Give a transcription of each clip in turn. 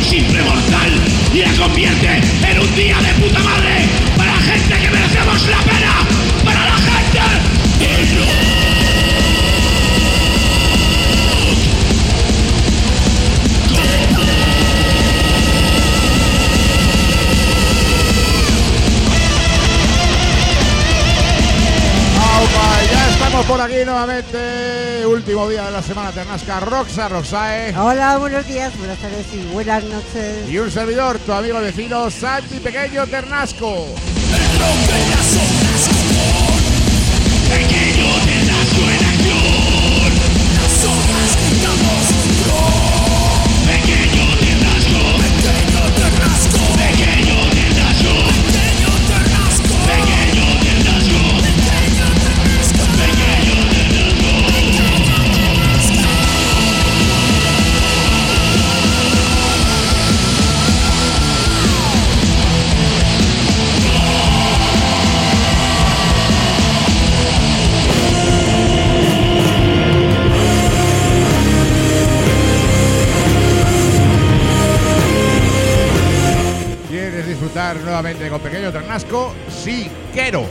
simple mortal y la convierte en un día de puta madre para la gente que merecemos la pena, para la gente del rock. Ya estamos por aquí nuevamente, último día de la semana Ternasca. Roxa, Roxae. Hola, buenos días, buenas tardes y buenas noches. Y un servidor, tu amigo vecino Santi Pequeño Ternasco. Pequeño Ternasco en acción. Las hojas damos un rock. Pequeño Ternasco. Pequeño Ternasco. Pequeño Ternasco. Pequeño Ternasco. Pequeño Ternasco. Pequeño ¿Quieres disfrutar nuevamente con Pequeño Ternasco? Sí, quiero.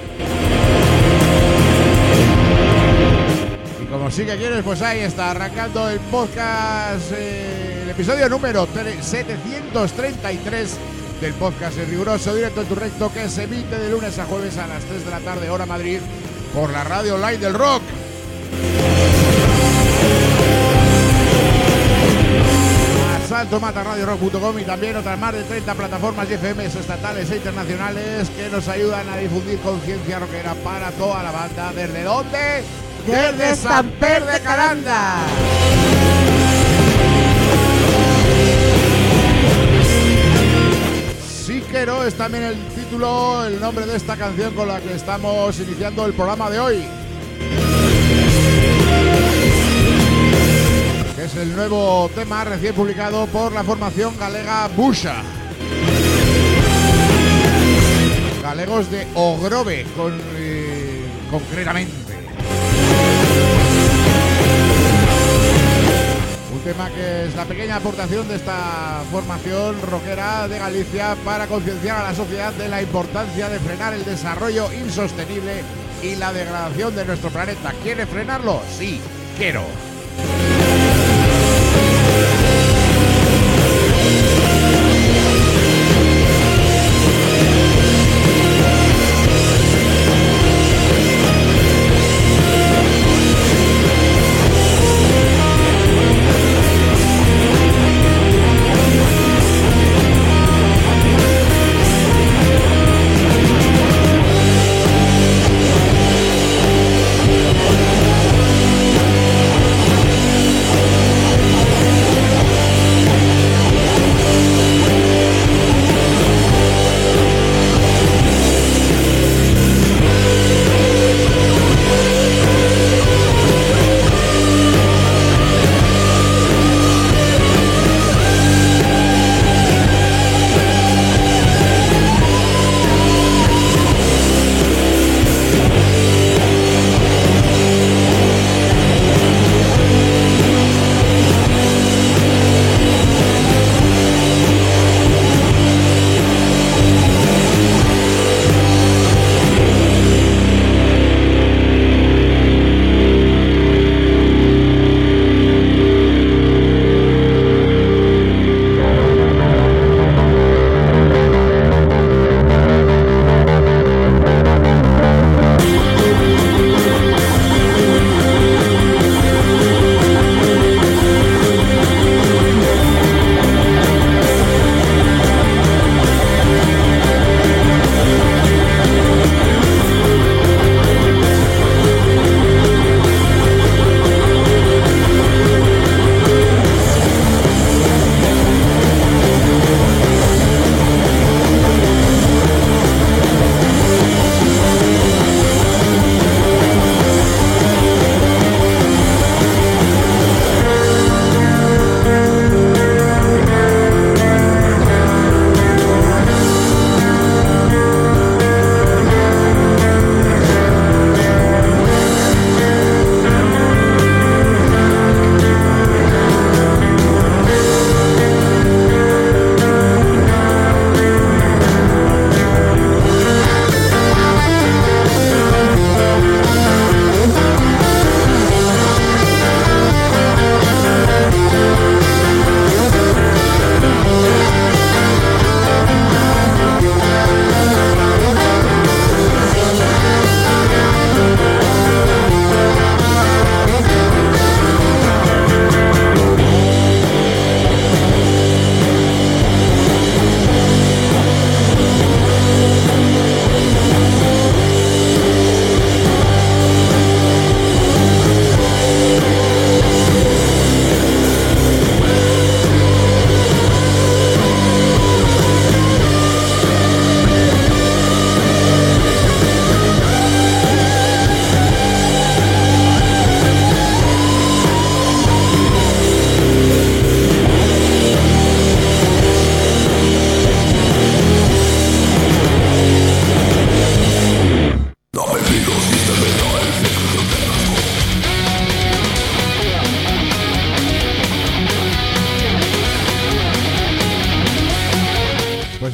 Y como sí que quieres, pues ahí está, arrancando el podcast, el episodio número 733 del podcast El Riguroso Directo en tu Recto, que se emite de lunes a jueves a las 3 de la tarde, hora Madrid, por la radio online del rock. saltomataradiorock.com y también otras más de 30 plataformas y FMs estatales e internacionales que nos ayudan a difundir conciencia rockera para toda la banda. ¿Desde dónde? Desde Samper de Calanda. Síquero es también el título, el nombre de esta canción con la que estamos iniciando el programa de hoy. Es el nuevo tema recién publicado por la formación galega Busha. Galegos de Ogrove, concretamente. Un tema que es la pequeña aportación de esta formación rockera de Galicia para concienciar a la sociedad de la importancia de frenar el desarrollo insostenible y la degradación de nuestro planeta. ¿Quiere frenarlo? Sí, quiero.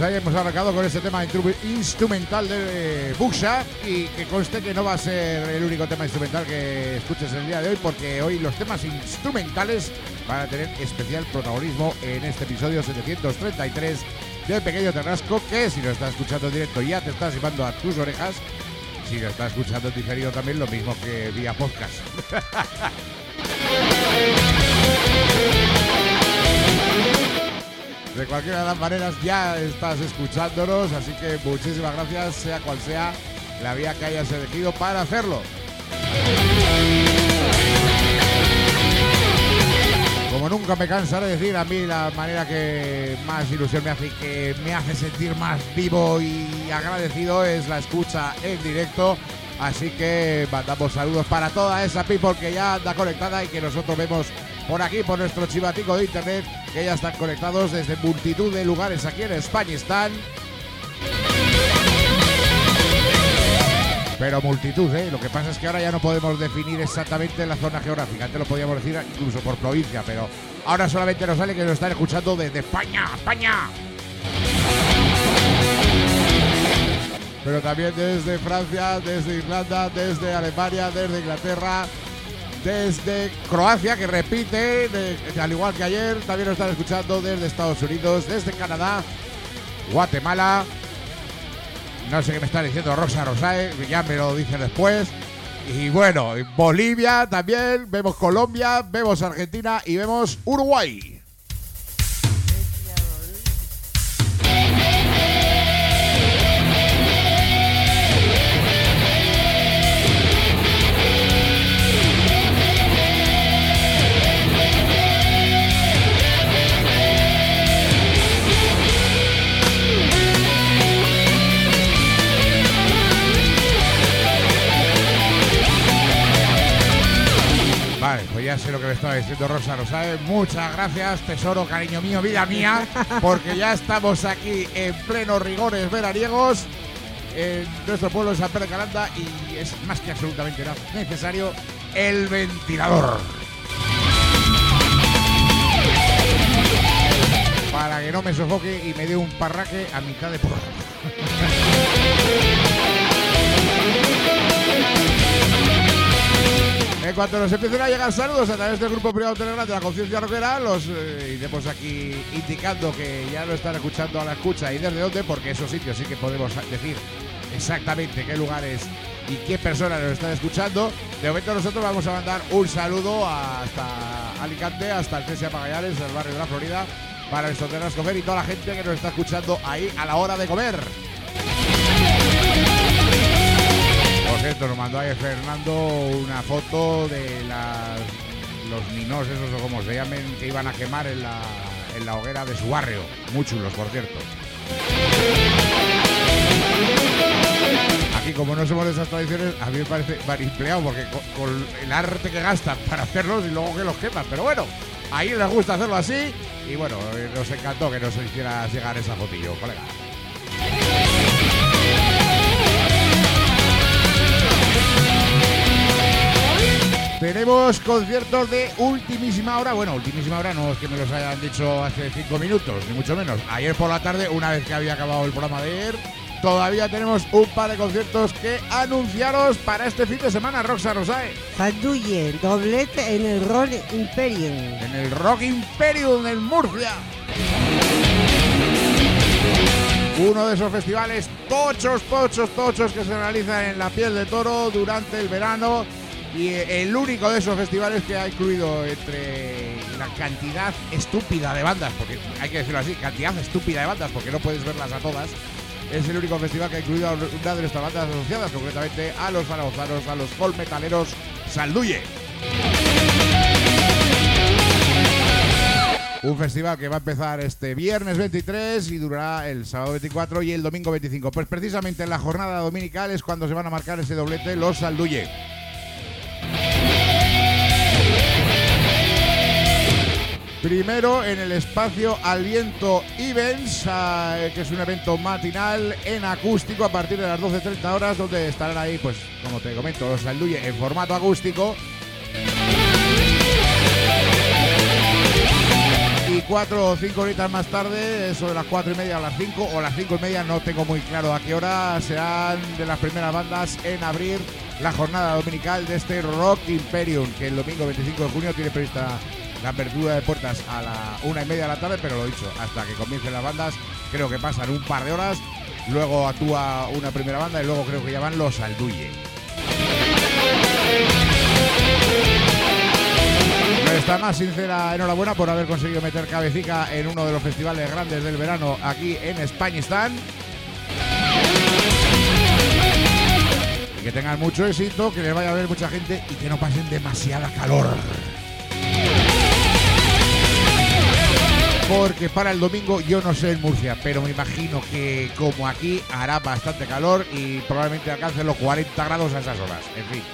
ahí hemos arrancado con este tema instrumental de Buxa, y que conste que no va a ser el único tema instrumental que escuches el día de hoy, porque hoy los temas instrumentales van a tener especial protagonismo en este episodio 733 de Pequeño Terrasco, que si lo estás escuchando en directo ya te estás llevando a tus orejas, si lo estás escuchando en diferido también, lo mismo que vía podcast. De cualquiera de las maneras ya estás escuchándonos, así que muchísimas gracias, sea cual sea la vía que hayas elegido para hacerlo. Como nunca me cansaré de decir, a mí la manera que más ilusión me hace y que me hace sentir más vivo y agradecido es la escucha en directo. Así que mandamos saludos para toda esa people que ya anda conectada y que nosotros vemos por aquí, por nuestro chivatico de internet, que ya están conectados desde multitud de lugares aquí en España están. Pero multitud, ¿eh? Lo que pasa es que ahora ya no podemos definir exactamente la zona geográfica. Antes lo podíamos decir incluso por provincia, pero ahora solamente nos sale que nos están escuchando desde España, España. Pero también desde Francia, desde Irlanda, desde Alemania, desde Inglaterra, desde Croacia, que repite, al igual que ayer. También nos están escuchando desde Estados Unidos, desde Canadá, Guatemala. No sé qué me está diciendo Rosa Rosae, ya me lo dice después. Y bueno, Bolivia también, vemos Colombia, vemos Argentina y vemos Uruguay. Vale, pues ya sé lo que me estaba diciendo Rosa Rosae. Muchas gracias, tesoro, cariño mío, vida mía, porque ya estamos aquí en pleno rigores veraniegos en nuestro pueblo de San Pedro de Calanda y es más que absolutamente necesario el ventilador. Para que no me sofoque y me dé un parraque a mitad de programa. En cuanto nos empiecen a llegar saludos a través del grupo privado Telegram de la Conciencia Rockera, los iremos aquí indicando que ya lo están escuchando a la escucha y desde dónde, porque esos sitios sí que podemos decir exactamente qué lugares y qué personas nos están escuchando. De momento nosotros vamos a mandar un saludo hasta Alicante, hasta el Cesia Magallanes, el barrio de la Florida, para nuestro Terrasco Comer y toda la gente que nos está escuchando ahí a la hora de comer. Por cierto, nos mandó ayer Fernando una foto de los ninos, esos o como se llamen, que iban a quemar en la hoguera de su barrio. Muy chulos, por cierto. Aquí, como no somos de esas tradiciones, a mí me parece manipulado, porque con el arte que gastan para hacerlos y luego que los queman. Pero bueno, ahí les gusta hacerlo así. Y bueno, nos encantó que nos hiciera llegar esa fotillo, colega. Tenemos conciertos de ultimísima hora. Bueno, ultimísima hora no es que me los hayan dicho hace 5 minutos, ni mucho menos. Ayer por la tarde, una vez que había acabado el programa de ayer, todavía tenemos un par de conciertos que anunciaros para este fin de semana, Rosa Rosae. Sanduye, doblete en el Rock Imperium. En el Rock Imperium en Murcia. Uno de esos festivales tochos que se realizan en la piel de toro durante el verano. Y el único de esos festivales que ha incluido entre la cantidad estúpida de bandas, porque hay que decirlo así, cantidad estúpida de bandas, porque no puedes verlas a todas, es el único festival que ha incluido a una de nuestras bandas asociadas, concretamente a los zaragozanos, a los folk metaleros Salduye. Un festival que va a empezar este viernes 23 y durará el sábado 24 y el domingo 25. Pues precisamente en la jornada dominical es cuando se van a marcar ese doblete los Salduye. Primero en el espacio Al Viento Events, que es un evento matinal en acústico a partir de las 12:30 horas, donde estarán ahí, pues como te comento, los Salduye en formato acústico. Y 4 o 5 horitas más tarde, eso de las 4:30 a las 5 o las 5:30, no tengo muy claro a qué hora, serán de las primeras bandas en abrir la jornada dominical de este Rock Imperium, que el domingo 25 de junio tiene prevista la apertura de puertas a la 1:30 de la tarde, pero lo dicho, hasta que comiencen las bandas, creo que pasan un par de horas, luego actúa una primera banda y luego creo que ya van los Alduye. Nuestra más sincera enhorabuena por haber conseguido meter cabecita en uno de los festivales grandes del verano aquí en Españistán. Y que tengan mucho éxito, que les vaya a ver mucha gente y que no pasen demasiada calor. Porque para el domingo, yo no sé en Murcia, pero me imagino que como aquí hará bastante calor y probablemente alcance los 40 grados a esas horas. En fin.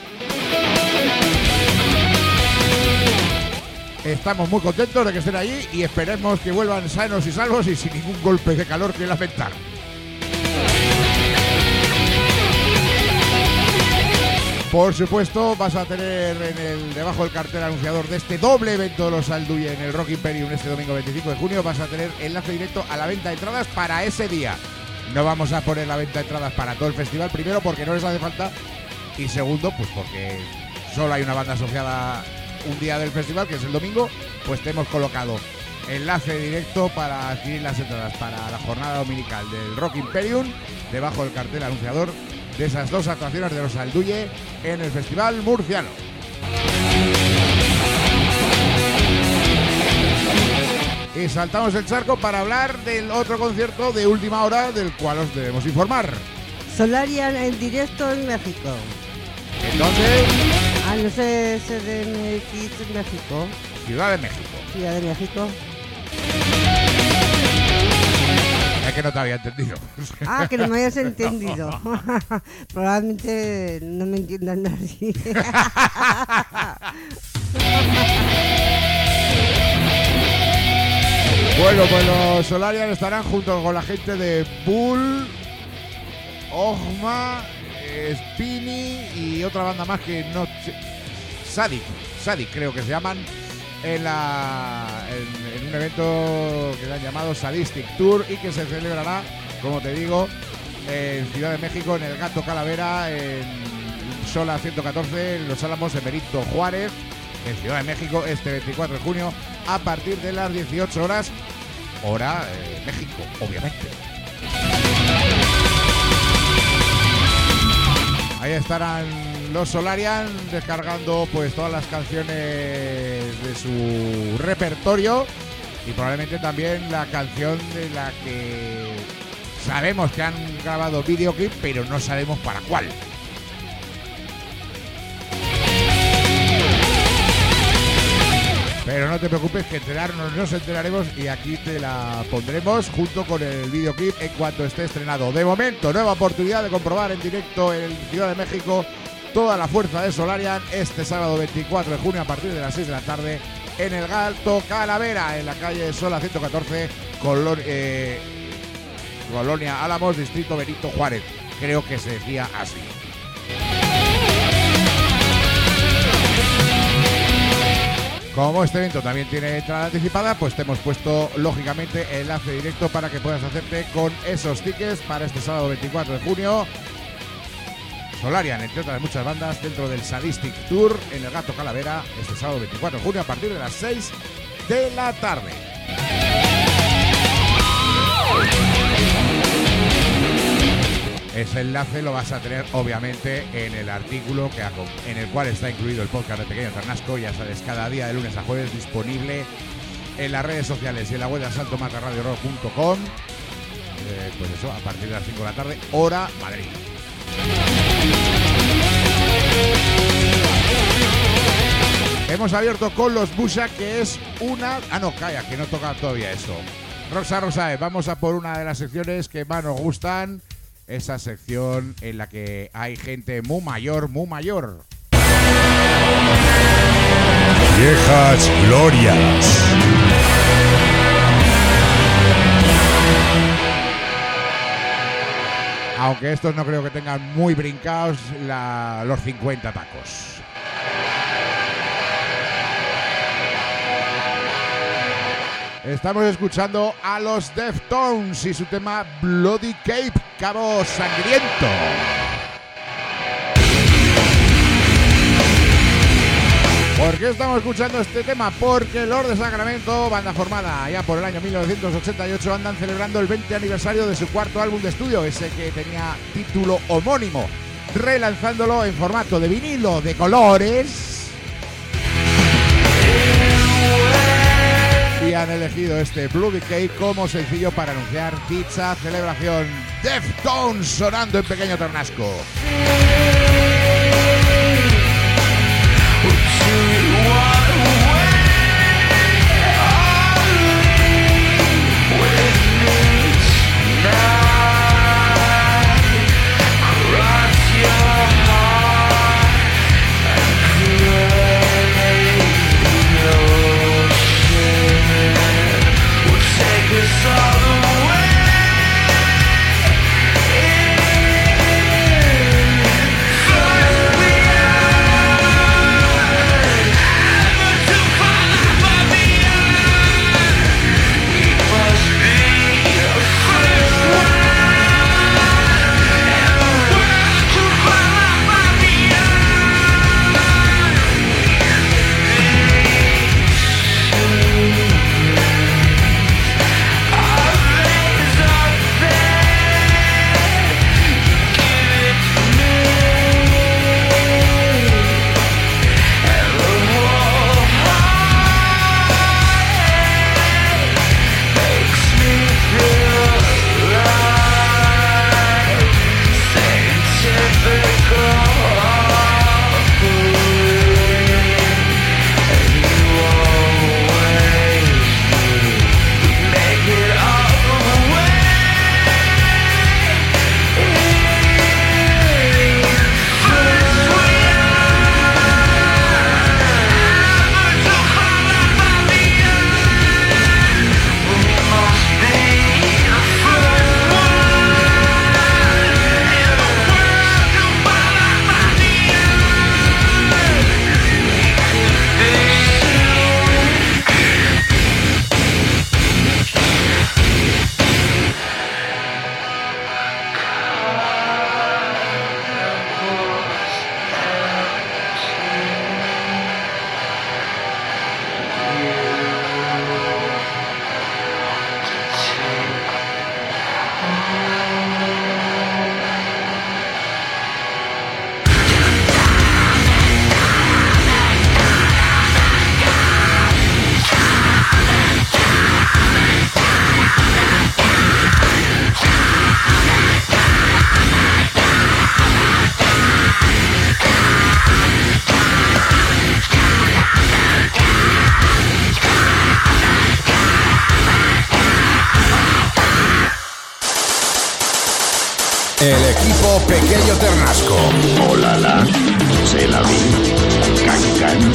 Estamos muy contentos de que estén allí y esperemos que vuelvan sanos y salvos y sin ningún golpe de calor que lamentar. Por supuesto, vas a tener debajo del cartel anunciador de este doble evento de los Alduye en el Rock Imperium este domingo 25 de junio, vas a tener enlace directo a la venta de entradas para ese día. No vamos a poner la venta de entradas para todo el festival, primero porque no les hace falta y segundo, pues porque solo hay una banda asociada un día del festival, que es el domingo, pues te hemos colocado enlace directo para adquirir las entradas para la jornada dominical del Rock Imperium debajo del cartel anunciador de esas dos actuaciones de los Alduye en el festival murciano. Y saltamos el charco para hablar del otro concierto de última hora del cual os debemos informar. Solarian en directo en México. Entonces, No sé, CDMX en México. Ciudad de México. Ciudad de México. Es que no te había entendido. Que no me hayas entendido. Probablemente no me entiendan nadie. Bueno, pues los Solarian estarán junto con la gente de Bull, Ogma, Spini y otra banda más que no... Sadik creo que se llaman, en un evento que le han llamado Sadistic Tour y que se celebrará, como te digo, en Ciudad de México, en el Gato Calavera, en Sola 114, en Los Álamos, en Benito Juárez, en Ciudad de México, este 24 de junio, a partir de las 18 horas, hora México, obviamente. Ahí estarán los Solarian descargando pues todas las canciones de su repertorio y probablemente también la canción de la que sabemos que han grabado videoclip, pero no sabemos para cuál. Pero no te preocupes, que enterarnos nos enteraremos y aquí te la pondremos junto con el videoclip en cuanto esté estrenado. De momento, nueva oportunidad de comprobar en directo en Ciudad de México toda la fuerza de Solarian este sábado 24 de junio a partir de las 6 de la tarde en el Gato Calavera, en la calle Sola 114, Colonia Álamos, distrito Benito Juárez. Creo que se decía así. Como este evento también tiene entrada anticipada, pues te hemos puesto lógicamente enlace directo para que puedas hacerte con esos tickets para este sábado 24 de junio. Solarian, entre otras muchas bandas, dentro del Sadistic Tour en el Gato Calavera este sábado 24 de junio a partir de las 6 de la tarde. Ese enlace lo vas a tener obviamente en el artículo en el cual está incluido el podcast de Pequeño Ternasco. Ya sabes, cada día de lunes a jueves disponible en las redes sociales y en la web de asaltomacarradiorock.com. Pues eso, a partir de las 5 de la tarde, hora Madrid. Hemos abierto con los Busha, que es una... no, calla, que no toca todavía eso. Rosa, vamos a por una de las secciones que más nos gustan. Esa sección en la que hay gente muy mayor, muy mayor. Viejas glorias. Aunque estos no creo que tengan muy brincados los 50 tacos. Estamos escuchando a los Deftones y su tema Bloody Cape, Cabo Sangriento. ¿Por qué estamos escuchando este tema? Porque Lord de Sacramento, banda formada ya por el año 1988, andan celebrando el 20 aniversario de su cuarto álbum de estudio, ese que tenía título homónimo, relanzándolo en formato de vinilo de colores. Y han elegido este Bloody Cake como sencillo para anunciar dicha celebración. Deftones sonando en Pequeño Ternasco. El equipo Pequeño Ternasco. Olala, Selaví, Cancan,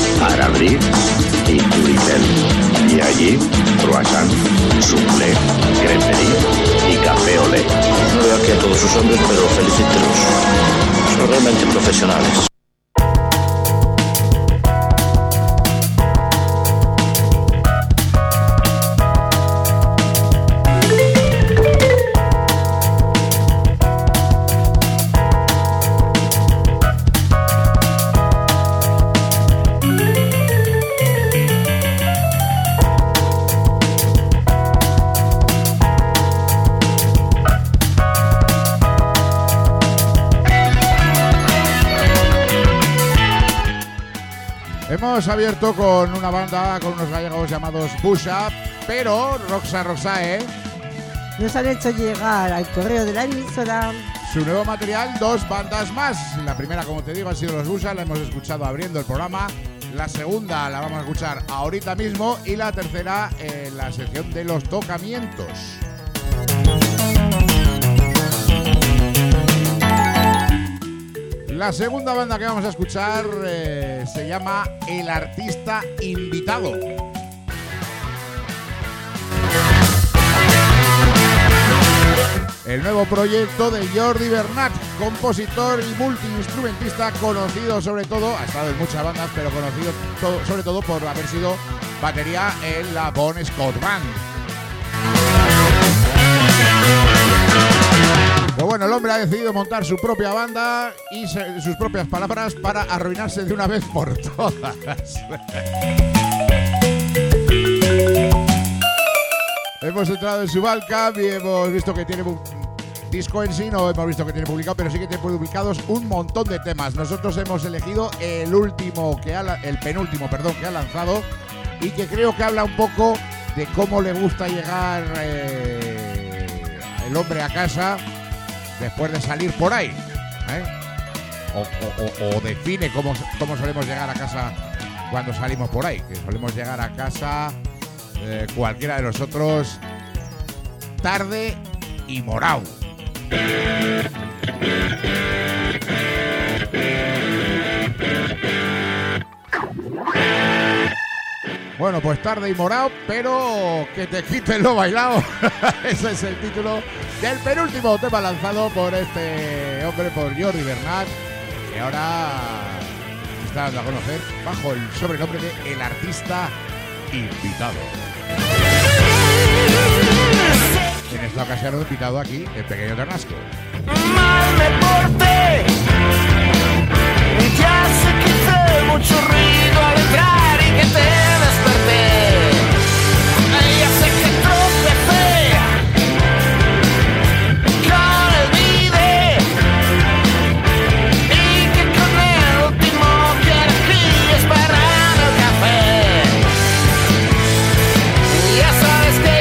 Arabrí y Turitel. Y allí, croissant, soufflé, creperie y café olé. No veo aquí a todos sus hombres, pero felicítelos. Son realmente profesionales. Hemos abierto con una banda, con unos gallegos llamados Busha, pero Roxae nos han hecho llegar al correo de la emisora su nuevo material, 2 bandas más. La primera, como te digo, ha sido los Busha, la hemos escuchado abriendo el programa. La segunda la vamos a escuchar ahorita mismo y la tercera en la sección de los tocamientos. La segunda banda que vamos a escuchar se llama El Artista Invitado. El nuevo proyecto de Jordi Bernat, compositor y multiinstrumentista conocido sobre todo, ha estado en muchas bandas, pero conocido sobre todo por haber sido batería en la Bon Scott Band. Pues bueno, el hombre ha decidido montar su propia banda y sus propias palabras para arruinarse de una vez por todas. Hemos entrado en su Bandcamp y hemos visto que tiene un disco en sí, no hemos visto que tiene publicado, pero sí que tiene publicados un montón de temas. Nosotros hemos elegido el penúltimo que ha lanzado y que creo que habla un poco de cómo le gusta llegar el hombre a casa después de salir por ahí, o define cómo solemos llegar a casa cuando salimos por ahí, que solemos llegar a casa cualquiera de nosotros tarde y morao. Bueno, pues tarde y morao, pero que te quiten lo bailado. Ese es el título del penúltimo tema lanzado por este hombre, por Jordi Bernat, que ahora está dando a conocer bajo el sobrenombre de El Artista Invitado. En esta ocasión he invitado aquí el Pequeño Ternasco. Mal me porté, ya sé que hice mucho ruido al entrar y que te desperté. Ya sé que tropecé con el vide y que con el último que elegí es para el café. Ya sabes que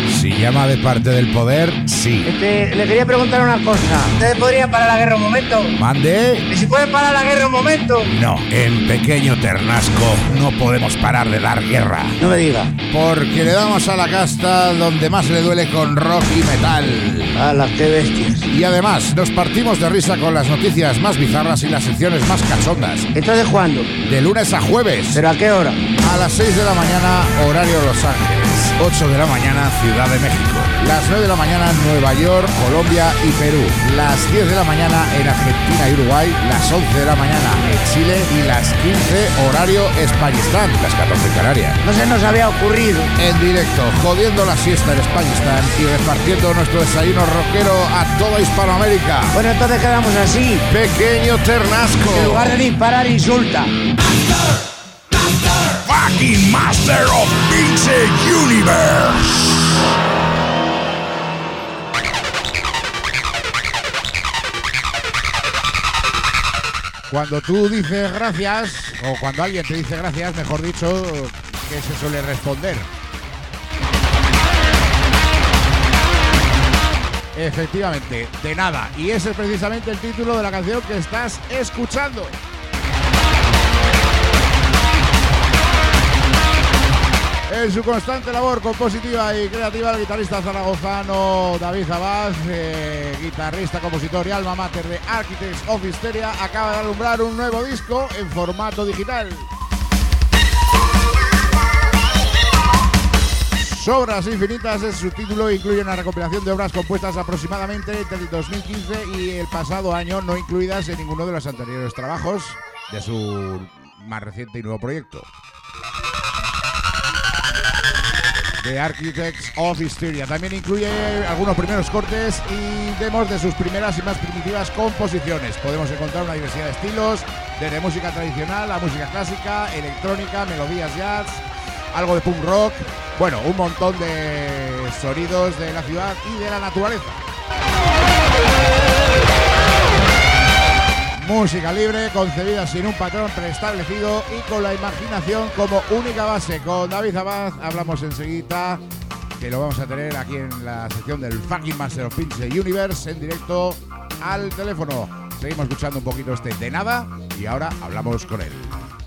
Si llama de parte del poder, sí. Le quería preguntar una cosa. ¿Ustedes podrían parar la guerra un momento? ¿Mande? ¿Y si pueden parar la guerra un momento? No, en Pequeño Ternasco no podemos parar de dar guerra. No me diga. Porque le damos a la casta donde más le duele con rock y metal. ¡Hala, qué bestias! Y además, nos partimos de risa con las noticias más bizarras y las secciones más cachondas. ¿Entonces cuándo? De lunes a jueves. ¿Pero a qué hora? A las 6 de la mañana, horario Los Ángeles. 8 de la mañana, Ciudad de México. Las 9 de la mañana, Nueva York, Colombia y Perú. Las 10 de la mañana en Argentina y Uruguay. Las 11 de la mañana en Chile. Y las 15, horario Españistán. Las 14 en Canarias. No se nos había ocurrido. En directo, jodiendo la siesta en Españistán y repartiendo nuestro desayuno rockero a toda Hispanoamérica. Bueno, entonces quedamos así. Pequeño Ternasco. En lugar de disparar, insulta. Fucking Master of Pinche Universe. Cuando tú dices gracias, o cuando alguien te dice gracias, mejor dicho, ¿qué se suele responder? Efectivamente, de nada. Y ese es precisamente el título de la canción que estás escuchando. En su constante labor compositiva y creativa, el guitarrista zaragozano David Abad, guitarrista, compositor y alma mater de Architects of Hysteria, acaba de alumbrar un nuevo disco en formato digital. Sobras infinitas es su título, incluye una recopilación de obras compuestas aproximadamente entre el 2015 y el pasado año, no incluidas en ninguno de los anteriores trabajos de su más reciente y nuevo proyecto. The Architects of Hysteria. También incluye algunos primeros cortes y demos de sus primeras y más primitivas composiciones. Podemos encontrar una diversidad de estilos, desde música tradicional a música clásica, electrónica, melodías jazz, algo de punk rock, bueno, un montón de sonidos de la ciudad y de la naturaleza. Música libre, concebida sin un patrón preestablecido y con la imaginación como única base. Con David Abad hablamos enseguida, que lo vamos a tener aquí en la sección del Fucking Master of Pinche Universe, en directo al teléfono. Seguimos escuchando un poquito este de nada y ahora hablamos con él.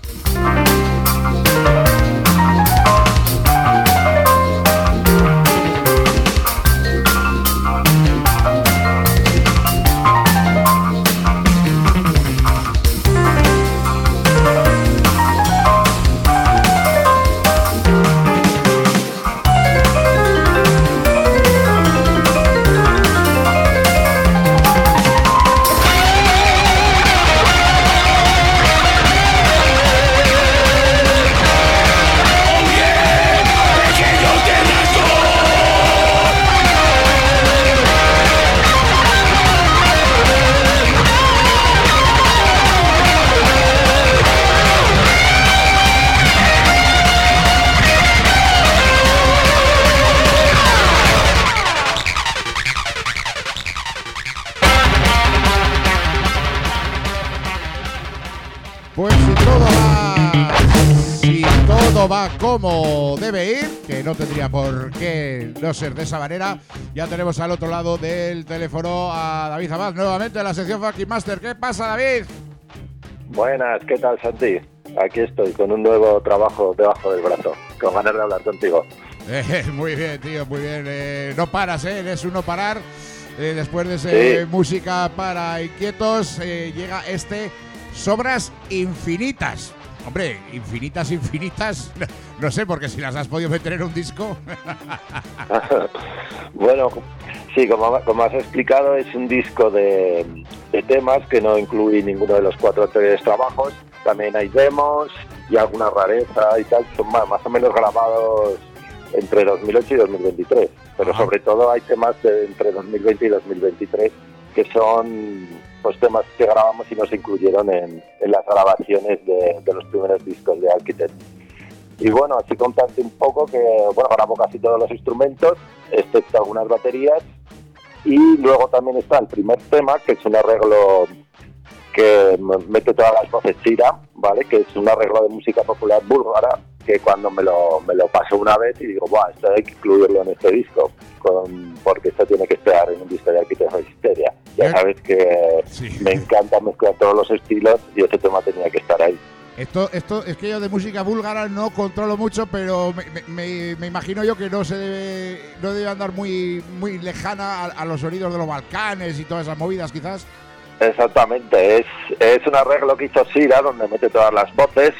Pues si todo va como debe ir, que no tendría por qué no ser de esa manera, ya tenemos al otro lado del teléfono a David Abad, nuevamente en la sección Fucking Master. ¿Qué pasa, David? Buenas, ¿qué tal, Santi? Aquí estoy con un nuevo trabajo debajo del brazo, con ganas de hablar contigo. Muy bien, tío, muy bien. No paras, eres un no parar. Después de ese música para inquietos, llega este Sobras infinitas. Hombre, infinitas. No sé, porque si las has podido meter en un disco. Bueno, sí, como has explicado, es un disco de temas que no incluye ninguno de los 4 anteriores trabajos. También hay demos y alguna rareza y tal. Son más o menos grabados entre 2008 y 2023. Pero sobre todo hay temas de entre 2020 y 2023 que son pues temas que grabamos y no se incluyeron en las grabaciones de los primeros discos de Architect. Y bueno, así contarte un poco que grabo casi todos los instrumentos, excepto algunas baterías, y luego también está el primer tema, que es un arreglo que mete todas las voces Chira, ¿vale? Que es un arreglo de música popular búlgara, que cuando me lo pasó una vez y digo, buah, esto hay que incluirlo en este disco, porque esto tiene que estar en un disco de Arquitectos of Hysteria. Ya sabes que me encanta mezclar todos los estilos y este tema tenía que estar ahí. Esto es que yo de música búlgara no controlo mucho, pero me imagino yo que no debe andar muy lejana a los sonidos de los Balcanes y todas esas movidas, quizás. Exactamente, es un arreglo que hizo Sira, donde mete todas las voces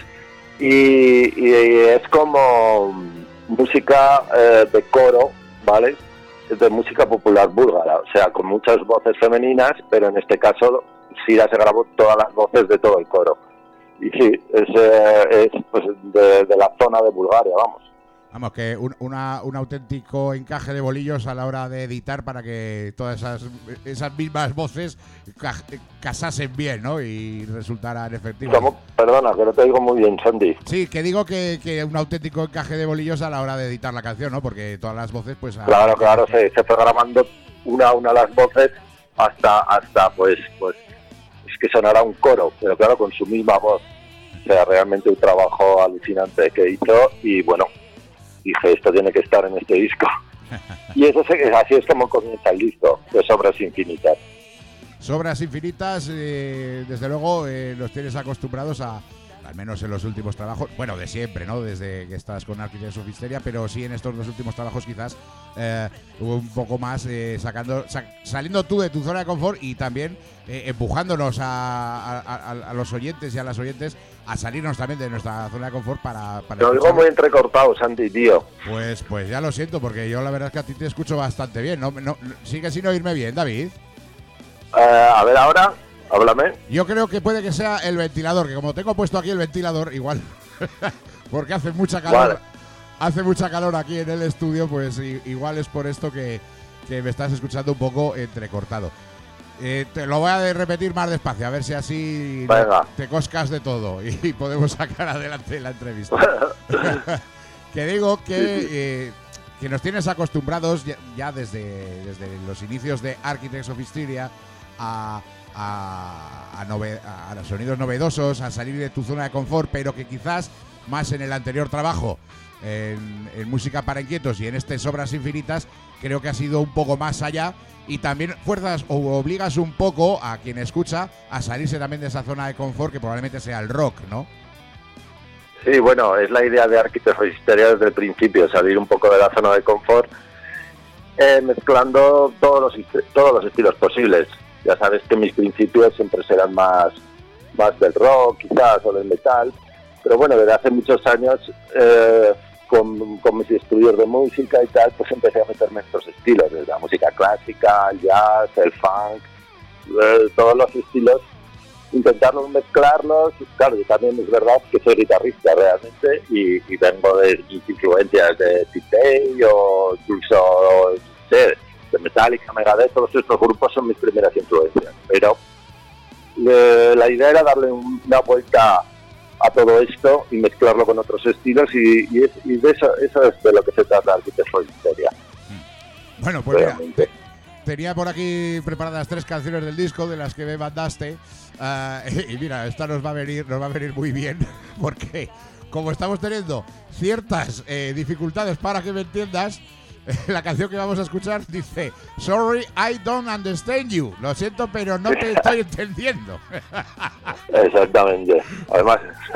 y es como música de coro, ¿vale? Es de música popular búlgara, o sea, con muchas voces femeninas, pero en este caso Sira se grabó todas las voces de todo el coro. Y sí, es pues, de la zona de Bulgaria, vamos. Vamos, que un auténtico encaje de bolillos a la hora de editar para que todas esas mismas voces casasen bien, ¿no? Y resultaran efectivas. Perdona, que no te digo muy bien, Sandy. Sí, que digo que un auténtico encaje de bolillos a la hora de editar la canción, ¿no? Porque todas las voces, pues... Claro, se fue grabando una a una las voces hasta pues es que sonará un coro, pero claro, con su misma voz. O sea, realmente un trabajo alucinante que hizo y bueno, dije, esto tiene que estar en este disco. Y así es como comienza el disco, de Sobras Infinitas. Sobras Infinitas, desde luego, los tienes acostumbrados al menos en los últimos trabajos, bueno, de siempre, ¿no? Desde que estás con Arquitectos of Hysteria, pero sí en estos dos últimos trabajos quizás un poco más saliendo tú de tu zona de confort y también empujándonos a los oyentes y a las oyentes a salirnos también de nuestra zona de confort para te lo digo muy entrecortado, Santi, tío. Pues ya lo siento, porque yo la verdad es que a ti te escucho bastante bien. No, sigue sin oírme bien, David. A ver, ahora... Háblame. Yo creo que puede que sea el ventilador, que como tengo puesto aquí el ventilador, igual, porque hace mucha calor, vale. Hace mucha calor aquí en el estudio, pues igual es por esto que me estás escuchando un poco entrecortado. Te lo voy a repetir más despacio, a ver si así te coscas de todo y podemos sacar adelante la entrevista. Que digo que nos tienes acostumbrados ya desde los inicios de Architects of Hysteria a los sonidos novedosos, a salir de tu zona de confort, pero que quizás más en el anterior trabajo, en Música para Inquietos y en este Sobras Infinitas, creo que ha sido un poco más allá y también fuerzas o obligas un poco a quien escucha a salirse también de esa zona de confort que probablemente sea el rock, ¿no? Sí, bueno, es la idea de Arquitectos of Hysteria desde el principio, salir un poco de la zona de confort, mezclando todos los estilos posibles. Ya sabes que mis principios siempre serán más del rock, quizás, o del metal. Pero bueno, desde hace muchos años, con mis estudios de música y tal, pues empecé a meterme en estos estilos, desde la música clásica, el jazz, el funk, todos los estilos, intentarlos mezclarlos. Claro, yo también es verdad que soy guitarrista realmente y vengo de mis influencias de T-Tay o incluso, de Metallica, Megadeth, todos estos grupos son mis primeras influencias, pero la idea era darle una vuelta a todo esto y mezclarlo con otros estilos y de eso es de lo que se trata Arquitectos of Hysteria. Bueno, pues mira, tenía por aquí preparadas 3 canciones del disco de las que me mandaste y mira, esta nos va a venir muy bien porque como estamos teniendo ciertas dificultades para que me entiendas, la canción que vamos a escuchar dice Sorry, I don't understand you. Lo siento, pero no te estoy entendiendo. Exactamente. Además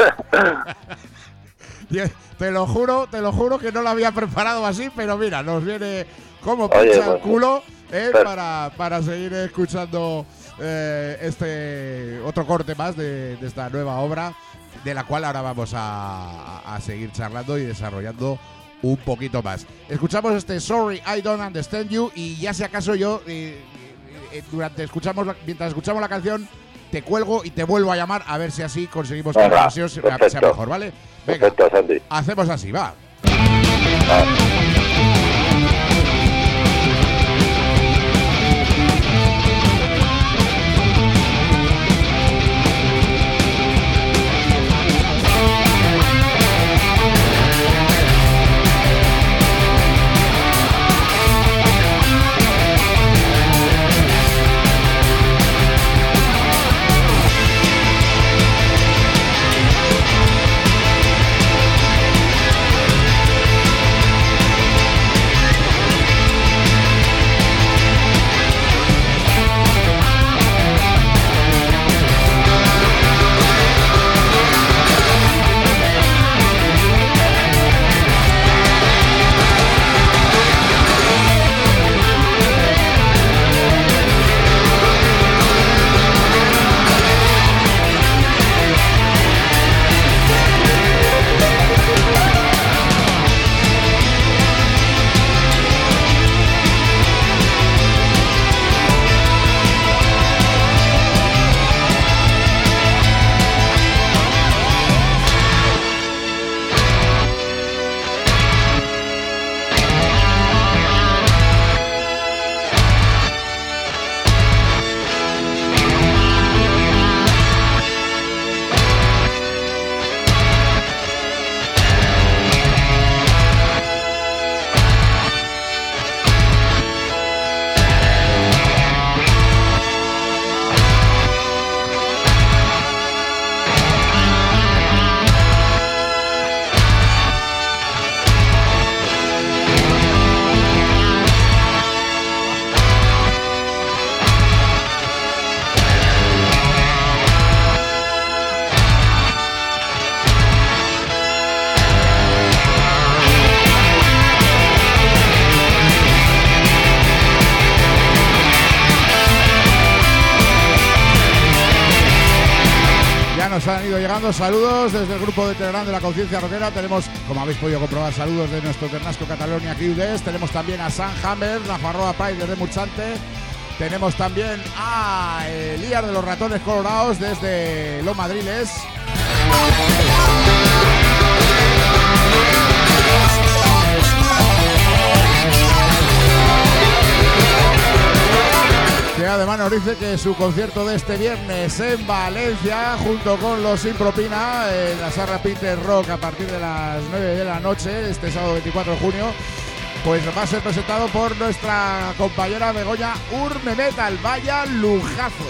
te lo juro que no lo había preparado así, pero mira, nos viene como pincha el culo para seguir escuchando este otro corte más de esta nueva obra, de la cual ahora vamos a seguir charlando y desarrollando un poquito más. Escuchamos este Sorry, I don't understand you y ya si acaso yo mientras escuchamos la canción te cuelgo y te vuelvo a llamar a ver si así conseguimos que la versión sea mejor, ¿vale? Venga, perfecto, Sandy. Hacemos así, va. nos han ido llegando. Saludos desde el grupo de Telegram de la Conciencia Rockera. Tenemos, como habéis podido comprobar, saludos de nuestro Ternasco Catalonia Crew Des. Tenemos también a San Hammer, Nafarroa Pride desde Murchante. Tenemos también a Elías de los Ratones Colorados desde Los Madriles. Que además nos dice que su concierto de este viernes en Valencia, junto con los Sin Propina, en la Sarra Peter Rock a partir de las 9 de la noche, este sábado 24 de junio, pues va a ser presentado por nuestra compañera Begoña Urme Metal. Vaya lujazo.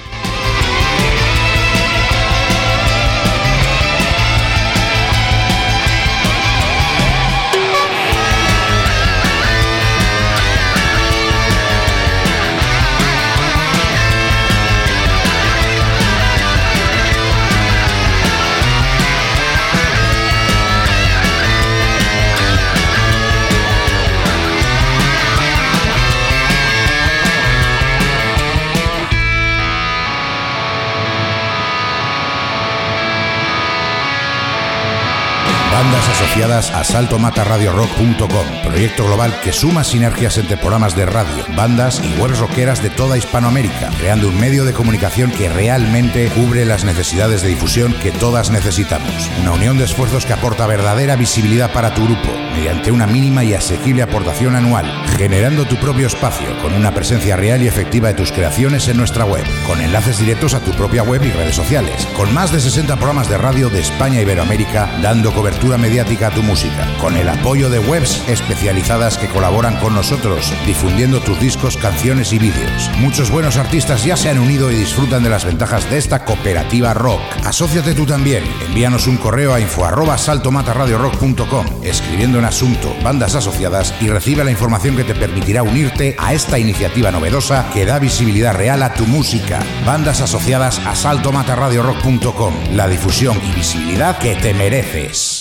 Bandas asociadas a saltomatarradiorock.com, proyecto global que suma sinergias entre programas de radio, bandas y webs rockeras de toda Hispanoamérica, creando un medio de comunicación que realmente cubre las necesidades de difusión que todas necesitamos. Una unión de esfuerzos que aporta verdadera visibilidad para tu grupo, mediante una mínima y asequible aportación anual, generando tu propio espacio con una presencia real y efectiva de tus creaciones en nuestra web, con enlaces directos a tu propia web y redes sociales, con más de 60 programas de radio de España e Iberoamérica, dando cobertura mediática a tu música, con el apoyo de webs especializadas que colaboran con nosotros, difundiendo tus discos, canciones y vídeos. Muchos buenos artistas ya se han unido y disfrutan de las ventajas de esta cooperativa rock. Asóciate tú también. Envíanos un correo a info@saltomatarradiorock.com, escribiendo en asunto bandas asociadas, y recibe la información que te permitirá unirte a esta iniciativa novedosa que da visibilidad real a tu música. Bandas asociadas a saltomatarradiorock.com, la difusión y visibilidad que te mereces.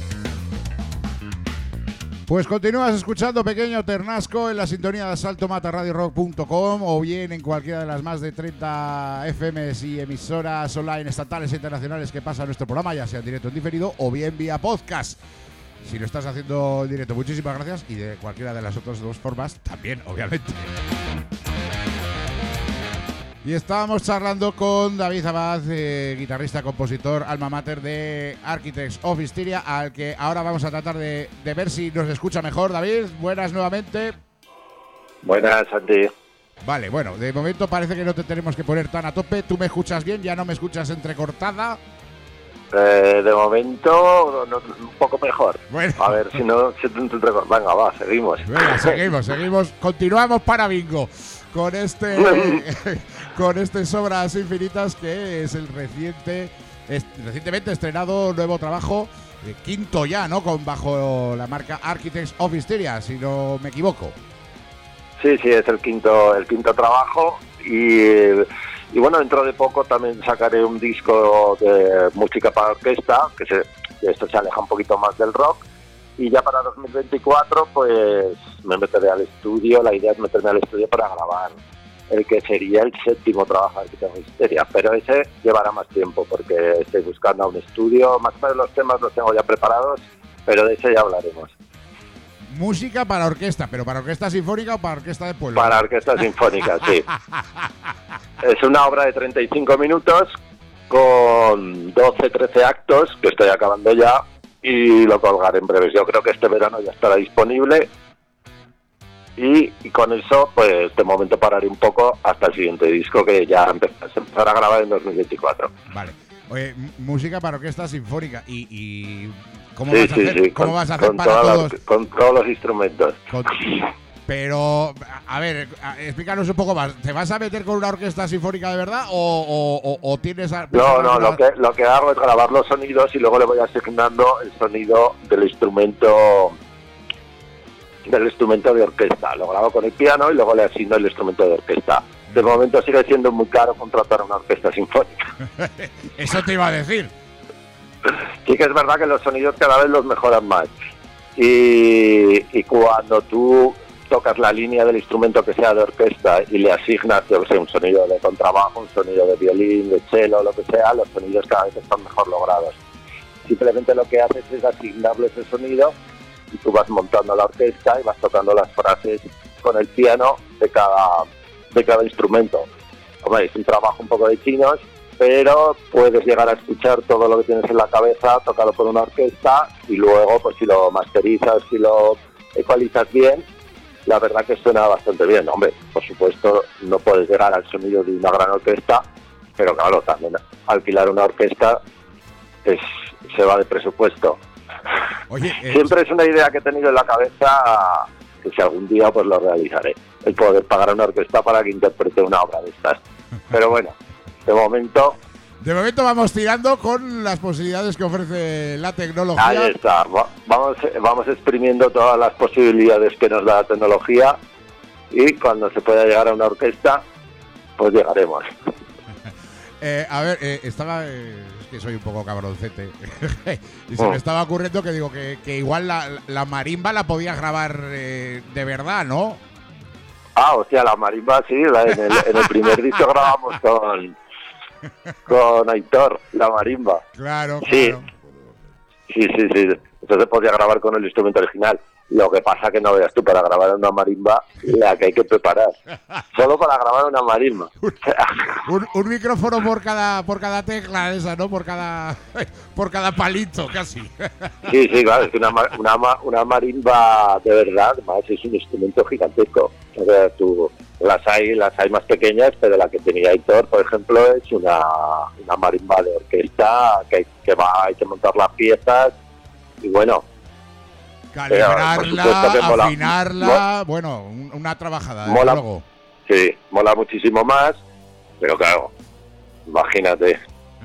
Pues continúas escuchando Pequeño Ternasco en la sintonía de saltomatarradiorock.com, o bien en cualquiera de las más de 30 FMs y emisoras online estatales e internacionales que pasa nuestro programa, ya sea en directo o en diferido, o bien vía podcast. Si lo estás haciendo en directo, muchísimas gracias, y de cualquiera de las otras dos formas también, obviamente. Y estábamos charlando con David Abad, guitarrista, compositor, alma mater de Architects of Hysteria, al que ahora vamos a tratar de ver si nos escucha mejor. David, buenas nuevamente. Buenas, Santi. Vale, bueno, de momento parece que no te tenemos que poner tan a tope. ¿Tú me escuchas bien? ¿Ya no me escuchas entrecortada? De momento, un poco mejor. Bueno. A ver si no se te entrecorta. Venga, va, seguimos. Venga, seguimos. Continuamos para bingo con este Sobras Infinitas, que es el recientemente estrenado nuevo trabajo, quinto ya, ¿no? Bajo la marca Architects of Hysteria, si no me equivoco. Sí, es el quinto trabajo, y bueno, dentro de poco también sacaré un disco de música para orquesta, que esto se aleja un poquito más del rock, y ya para 2024 pues me meteré al estudio. La idea es meterme al estudio para grabar el que sería el séptimo trabajo de Architects of Hysteria, pero ese llevará más tiempo porque estoy buscando un estudio. Más o menos los temas los tengo ya preparados, pero de ese ya hablaremos. Música para orquesta, ¿pero para orquesta sinfónica o para orquesta de pueblo? Para orquesta sinfónica, sí. Es una obra de 35 minutos con 12-13 actos, que estoy acabando ya, y lo colgaré en breves. Yo creo que este verano ya estará disponible, y con eso, pues de momento pararé un poco hasta el siguiente disco, que ya empezará a grabar en 2024. Vale. Oye, música para orquesta sinfónica. ¿Y cómo Sí, vas a hacer? sí, ¿Cómo vas a hacer para todos? Con todos los instrumentos. Pero, a ver, explícanos un poco más. ¿Te vas a meter con una orquesta sinfónica de verdad o tienes... No, lo que hago es grabar los sonidos y luego le voy asignando el sonido del instrumento de orquesta. Lo grabo con el piano y luego le asigno el instrumento de orquesta. De momento sigue siendo muy caro contratar una orquesta sinfónica. Eso te iba a decir. Sí que es verdad que los sonidos cada vez los mejoran más. Y cuando tú tocas la línea del instrumento que sea de orquesta y le asignas, yo que sé, un sonido de contrabajo, un sonido de violín, de cello, lo que sea, los sonidos cada vez están mejor logrados. Simplemente lo que haces es asignarle ese sonido y tú vas montando la orquesta y vas tocando las frases con el piano de cada instrumento. Hombre, es un trabajo un poco de chinos, pero puedes llegar a escuchar todo lo que tienes en la cabeza tocado por una orquesta y luego, pues si lo masterizas, si lo ecualizas bien, la verdad que suena bastante bien. Hombre, por supuesto, no puedes llegar al sonido de una gran orquesta, pero claro, también alquilar una orquesta se va de presupuesto. Oye, siempre es una idea que he tenido en la cabeza, que si algún día pues lo realizaré, el poder pagar a una orquesta para que interprete una obra de estas. Pero bueno, de momento vamos tirando con las posibilidades que ofrece la tecnología. Ahí está, vamos exprimiendo todas las posibilidades que nos da la tecnología y cuando se pueda llegar a una orquesta, pues llegaremos. A ver, estaba... es que soy un poco cabroncete. Y se me estaba ocurriendo que digo que igual la marimba la podías grabar de verdad, ¿no? Hostia, la marimba sí, en el primer disco grabamos con Aitor, la marimba. Claro, sí. Claro. Sí. Entonces podía grabar con el instrumento original. Lo que pasa que no veas tú, para grabar una marimba, la que hay que preparar. Solo para grabar una marimba. un micrófono por cada tecla esa, ¿no? Por cada palito, casi. Sí, claro, es que una marimba de verdad, además, es un instrumento gigantesco. O sea, las hay más pequeñas, pero la que tenía Aitor, por ejemplo, es una marimba de orquesta que hay que montar las piezas y bueno, calibrarla, afinarla, bueno, una trabajada, mola, luego. Sí, mola muchísimo más, pero claro, imagínate.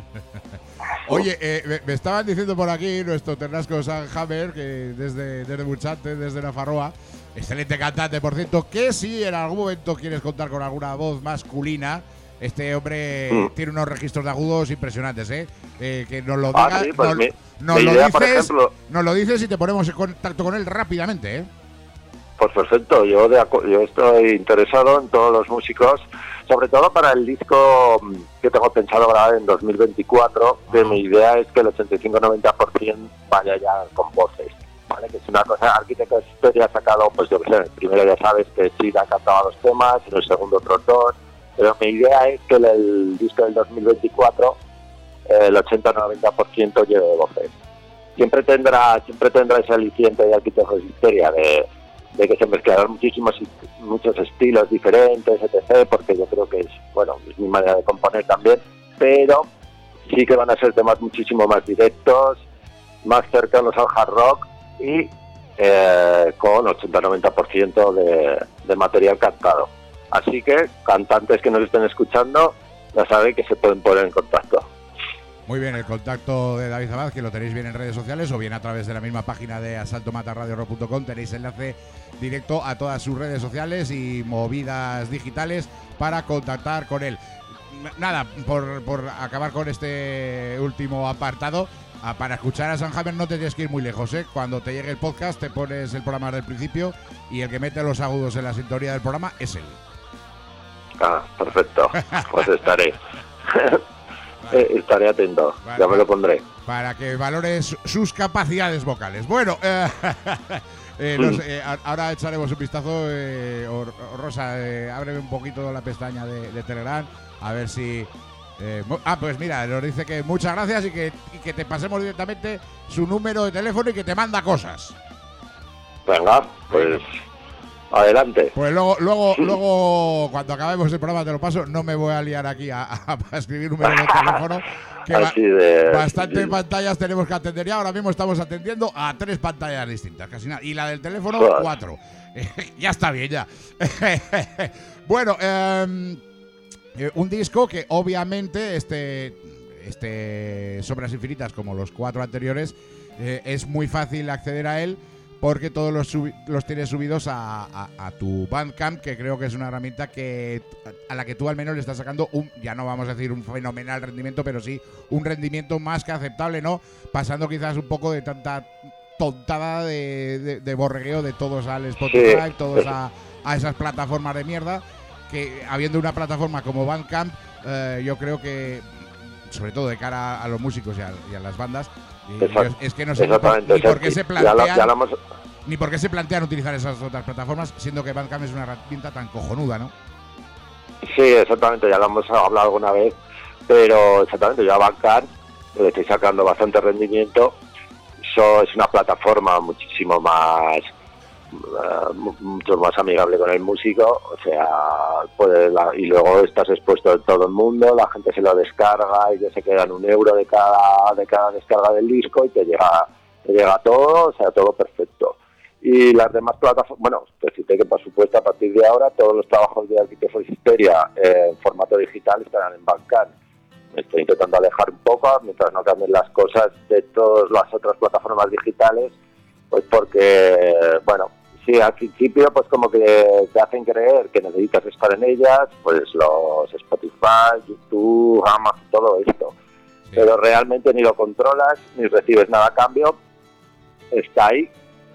Oye, me estaban diciendo por aquí nuestro Ternasco Sanhammer, que desde Buchante, desde Nafarroa, excelente cantante, por cierto, que si en algún momento quieres contar con alguna voz masculina, este hombre tiene unos registros de agudos impresionantes, que nos lo diga, sí, pues nos lo dices, por ejemplo, nos lo dices y te ponemos en contacto con él rápidamente, Pues perfecto, yo estoy interesado en todos los músicos, sobre todo para el disco que tengo pensado grabar en 2024, que mi idea es que el 85-90% vaya ya con voces, ¿vale? Que es una cosa, Arquitectos Historia ha sacado, pues yo que sé, el primero ya sabes que sí ha cantado los temas, en el segundo otros dos, pero mi idea es que el disco del 2024, el 80-90% lleve voces. Siempre tendrá ese aliciente de Arquitectos Historia de que se mezclarán muchos estilos diferentes, etc., porque yo creo que es mi manera de componer también, pero sí que van a ser temas muchísimo más directos, más cercanos al hard rock y con 80-90% de material cantado. Así que cantantes que nos estén escuchando ya saben que se pueden poner en contacto. Muy bien, el contacto de David Abad, que lo tenéis bien en redes sociales o bien a través de la misma página de asaltomatarradiorock.com, tenéis enlace directo a todas sus redes sociales y movidas digitales para contactar con él. Nada, por acabar con este último apartado, para escuchar a Sanhammer no te tienes que ir muy lejos, ¿eh? Cuando te llegue el podcast te pones el programa del principio y el que mete los agudos en la sintonía del programa es él. Perfecto, pues estaré. Estaré atento, ya me lo pondré. Para que valores sus capacidades vocales. Bueno, ahora echaremos un vistazo. Rosa, ábreme un poquito la pestaña de Telegram, a ver si... pues mira, nos dice que muchas gracias y que te pasemos directamente su número de teléfono y que te manda cosas. Venga, pues... adelante. Pues luego cuando acabemos el programa te lo paso. No me voy a liar aquí a escribir número de teléfono, que bastantes pantallas tenemos que atender ya. Ahora mismo estamos atendiendo a 3 pantallas distintas, casi nada. Y la del teléfono, 4. Ya está bien, ya. Bueno, un disco que obviamente Sombras Infinitas, como los 4 anteriores, es muy fácil acceder a él, porque todos los tienes subidos a tu Bandcamp, que creo que es una herramienta a la que tú al menos le estás sacando ya no vamos a decir un fenomenal rendimiento, pero sí un rendimiento más que aceptable, ¿no? Pasando quizás un poco de tanta tontada de borregueo de todos al Spotify, Sí. todos a esas plataformas de mierda, que habiendo una plataforma como Bandcamp, yo creo que, sobre todo de cara a los músicos y a las bandas, es que no sé ni por qué se plantean ni por qué se plantean utilizar esas otras plataformas, siendo que Bandcamp es una herramienta tan cojonuda, ¿no? Sí, exactamente, ya lo hemos hablado alguna vez, pero exactamente, ya Bandcamp le estoy sacando bastante rendimiento. Eso es una plataforma muchísimo más, mucho más amigable con el músico, o sea, y luego estás expuesto a todo el mundo, la gente se lo descarga y se quedan €1 de cada descarga del disco y te llega todo, o sea, todo perfecto. Y las demás plataformas, bueno, decirte que por supuesto a partir de ahora todos los trabajos de Architects of Hysteria en formato digital estarán en Bandcamp. Me estoy intentando alejar un poco mientras no cambien las cosas de todas las otras plataformas digitales, pues porque, bueno, sí, al principio pues como que te hacen creer que necesitas estar en ellas, pues los Spotify, YouTube, Amazon, todo esto. Sí. Pero realmente ni lo controlas, ni recibes nada a cambio, está ahí.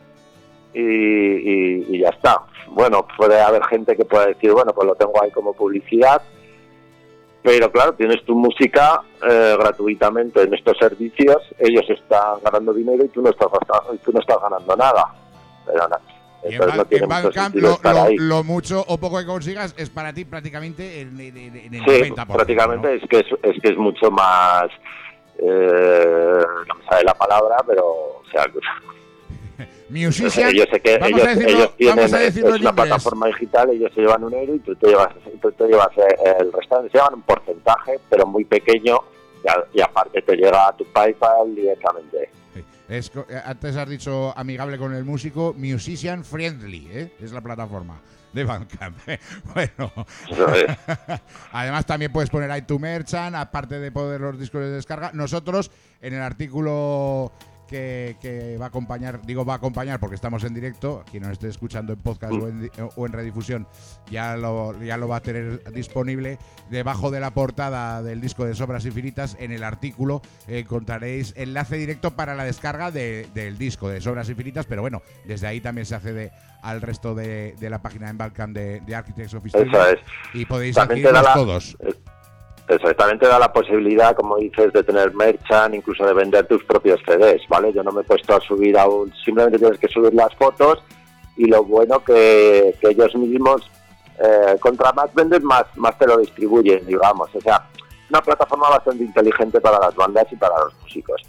Y ya está. Bueno, puede haber gente que pueda decir, bueno, pues lo tengo ahí como publicidad, pero claro, tienes tu música gratuitamente en estos servicios, ellos están ganando dinero y tú no estás ganando nada. Pero nada. Entonces no tiene mucho sentido estar ahí. Lo mucho o poco que consigas es para ti prácticamente en el sí, 90%. Prácticamente, ¿no? es que es mucho más, no me sale la palabra, pero o sea, Musician, yo sé que ellos tienen una plataforma digital, ellos se llevan €1 y tú te llevas el restante, se llevan un porcentaje, pero muy pequeño, y aparte te llega a tu PayPal directamente. Antes has dicho amigable con el músico, musician friendly, es la plataforma de Bandcamp. Bueno, además también puedes poner ahí tu merchant, aparte de poner los discos de descarga. Nosotros en el artículo que va a acompañar porque estamos en directo, quien nos esté escuchando en podcast o en redifusión ya lo va a tener disponible. Debajo de la portada del disco de Sobras Infinitas, en el artículo encontraréis enlace directo para la descarga del disco de Sobras Infinitas, pero bueno, desde ahí también se accede al resto de la página en Bandcamp de Architects of Hysteria. Y podéis adquirirlos todos. Exactamente, da la posibilidad, como dices, de tener merchant, incluso de vender tus propios CDs, ¿vale? Yo no me he puesto a subir simplemente tienes que subir las fotos, y lo bueno que ellos mismos, contra más vendes, más te lo distribuyen, digamos. O sea, una plataforma bastante inteligente para las bandas y para los músicos.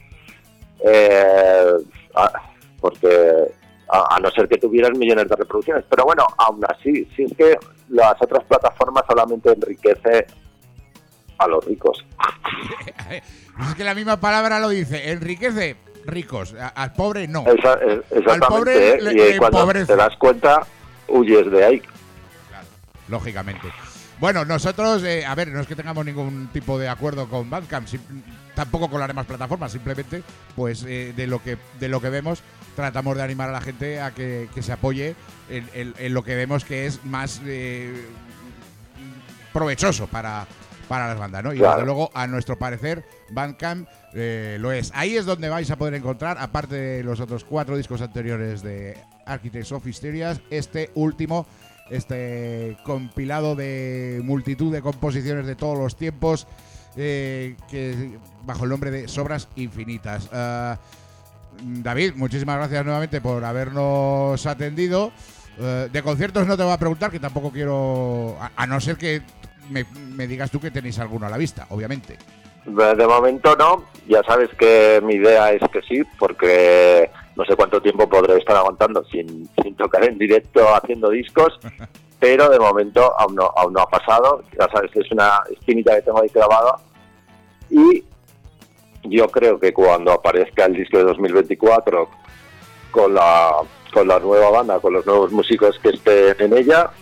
Porque a no ser que tuvieras millones de reproducciones. Pero bueno, aún así, si es que las otras plataformas solamente enriquece a los ricos. Es que la misma palabra lo dice, enriquece ricos, al pobre no. Exactamente, al pobre y cuando empobrece. Te das cuenta, huyes de ahí. Claro, lógicamente. Bueno, nosotros, a ver, no es que tengamos ningún tipo de acuerdo con Bandcamp, tampoco con las demás plataformas, simplemente pues de lo que vemos tratamos de animar a la gente a que se apoye en lo que vemos que es más provechoso para las bandas, ¿no? Y claro, desde luego, a nuestro parecer, Bandcamp lo es. Ahí es donde vais a poder encontrar, aparte de los otros 4 discos anteriores de Architects of Hysteria, este último, compilado de multitud de composiciones de todos los tiempos, que bajo el nombre de Sobras Infinitas. David, muchísimas gracias nuevamente por habernos atendido. De conciertos no te voy a preguntar, que tampoco quiero, a no ser que me digas tú que tenéis alguno a la vista, obviamente. De momento no, ya sabes que mi idea es que sí, porque no sé cuánto tiempo podré estar aguantando sin tocar en directo haciendo discos, pero de momento aún no ha pasado. Ya sabes que es una espinita que tengo ahí clavada, y yo creo que cuando aparezca el disco de 2024 con la nueva banda, con los nuevos músicos que estén en ella,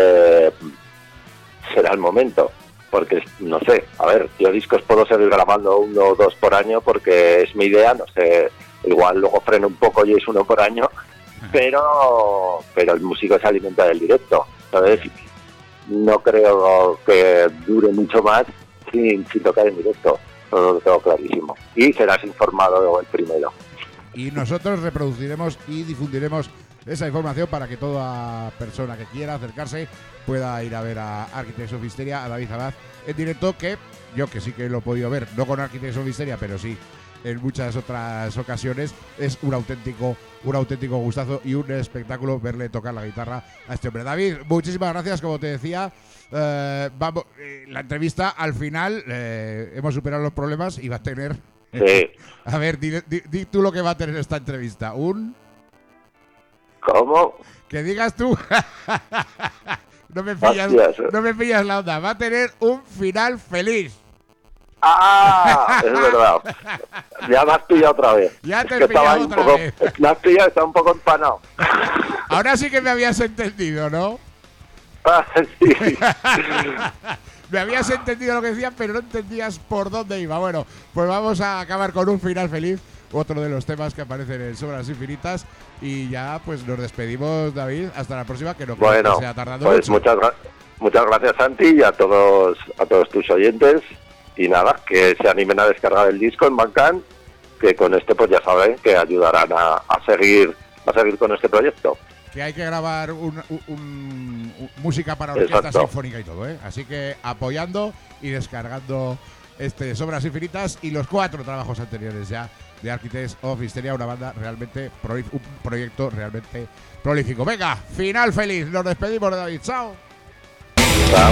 será el momento, porque no sé, a ver, yo discos puedo seguir grabando 1 o 2 por año porque es mi idea, no sé, igual luego freno un poco y es 1 por año, pero el músico se alimenta del directo, ¿sabes? No creo que dure mucho más sin tocar en directo, todo lo tengo clarísimo, y serás informado el primero. Y nosotros reproduciremos y difundiremos esa información para que toda persona que quiera acercarse pueda ir a ver a Architects of Hysteria, a David Abad en directo, que yo que sí que lo he podido ver, no con Architects of Hysteria, pero sí en muchas otras ocasiones. Es un auténtico gustazo y un espectáculo verle tocar la guitarra a este hombre. David, muchísimas gracias, como te decía. Vamos, la entrevista al final hemos superado los problemas y va a tener... Sí. A ver, di tú lo que va a tener esta entrevista. ¿Cómo? Que digas tú. No me pillas la onda. Va a tener un final feliz. ¡Ah! Es verdad. Ya me has pillado otra vez. Ya te he pillado otra vez. Me has pillado, está un poco empanado. Ahora sí que me habías entendido, ¿no? Ah, sí. Me habías entendido lo que decía, pero no entendías por dónde iba. Bueno, pues vamos a acabar con un final feliz. Otro de los temas que aparecen en Sobras Infinitas. Y ya pues nos despedimos, David. Hasta la próxima, que no creo que sea tardando pues mucho. Muchas gracias, Santi, y a todos tus oyentes. Y nada, que se animen a descargar el disco en Bandcamp, que con este pues ya saben que ayudarán a seguir con este proyecto. Que hay que grabar música para orquesta sinfónica y todo, ¿eh? Así que apoyando y descargando Sobras Infinitas y los 4 trabajos anteriores ya de Architects of Hysteria, una banda realmente, un proyecto realmente prolífico. Venga, final feliz, nos despedimos de David, chao. Chao.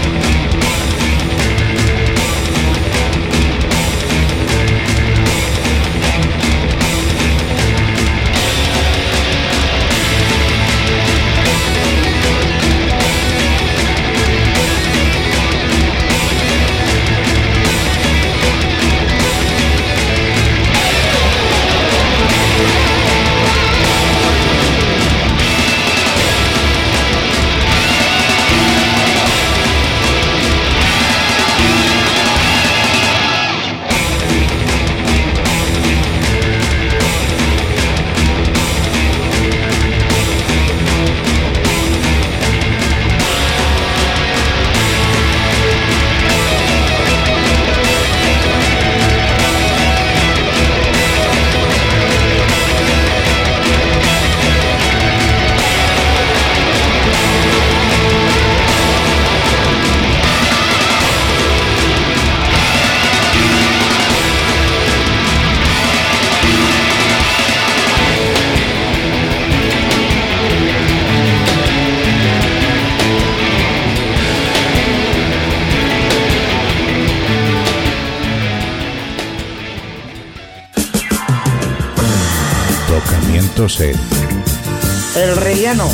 Set. El relleno.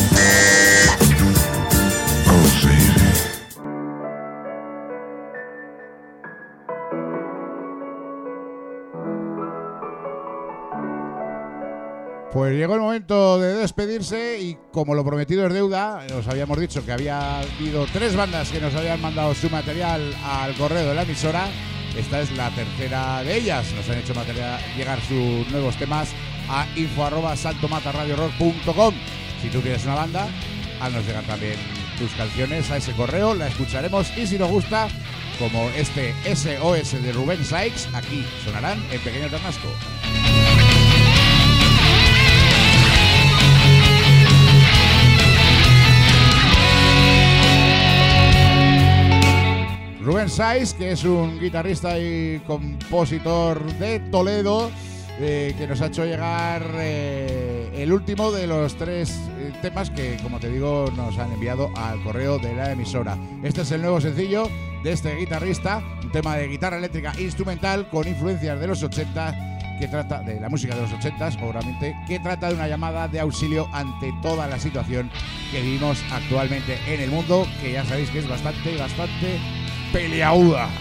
Pues llegó el momento de despedirse y como lo prometido es deuda, os habíamos dicho que había habido 3 bandas que nos habían mandado su material al correo de la emisora. Esta es la tercera de ellas. Nos han hecho llegar sus nuevos temas a info@saltomatarradiorock.com. Si tú tienes una banda, haznos llegar también tus canciones a ese correo, la escucharemos y si nos gusta, como este SOS de Rubén Sykes, aquí sonarán en Pequeño Ternasco. Rubén Sykes, que es un guitarrista y compositor de Toledo, que nos ha hecho llegar el último de los 3 temas que, como te digo, nos han enviado al correo de la emisora. Este es el nuevo sencillo de este guitarrista, un tema de guitarra eléctrica instrumental con influencias de los 80, que trata de la música de los 80, obviamente, que trata de una llamada de auxilio ante toda la situación que vivimos actualmente en el mundo, que ya sabéis que es bastante peleaguda.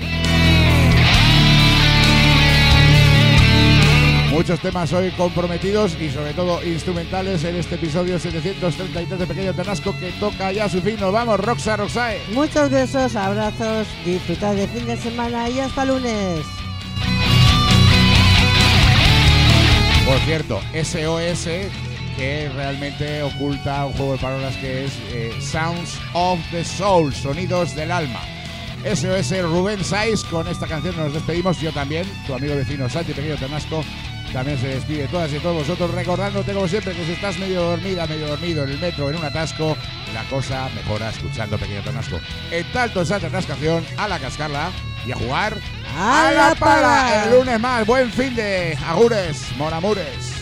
Muchos temas hoy comprometidos y sobre todo instrumentales en este episodio 733 de Pequeño Ternasco, que toca ya su fin. Nos vamos, Roxae. Muchos besos, abrazos, disfrutad de fin de semana y hasta lunes. Por cierto, SOS, que realmente oculta un juego de palabras que es Sounds of the Soul, sonidos del alma. SOS Rubén Sykes, con esta canción nos despedimos. Yo también, tu amigo vecino Santi Pequeño Ternasco, también se despide de todas y todos vosotros, recordándote como siempre que si estás medio dormida, medio dormido en el metro, en un atasco, la cosa mejora escuchando Pequeño Tonasco. En tanto santa atascación, a la cascarla y a jugar ¡A la pala! El lunes más, buen fin de agures, monamures.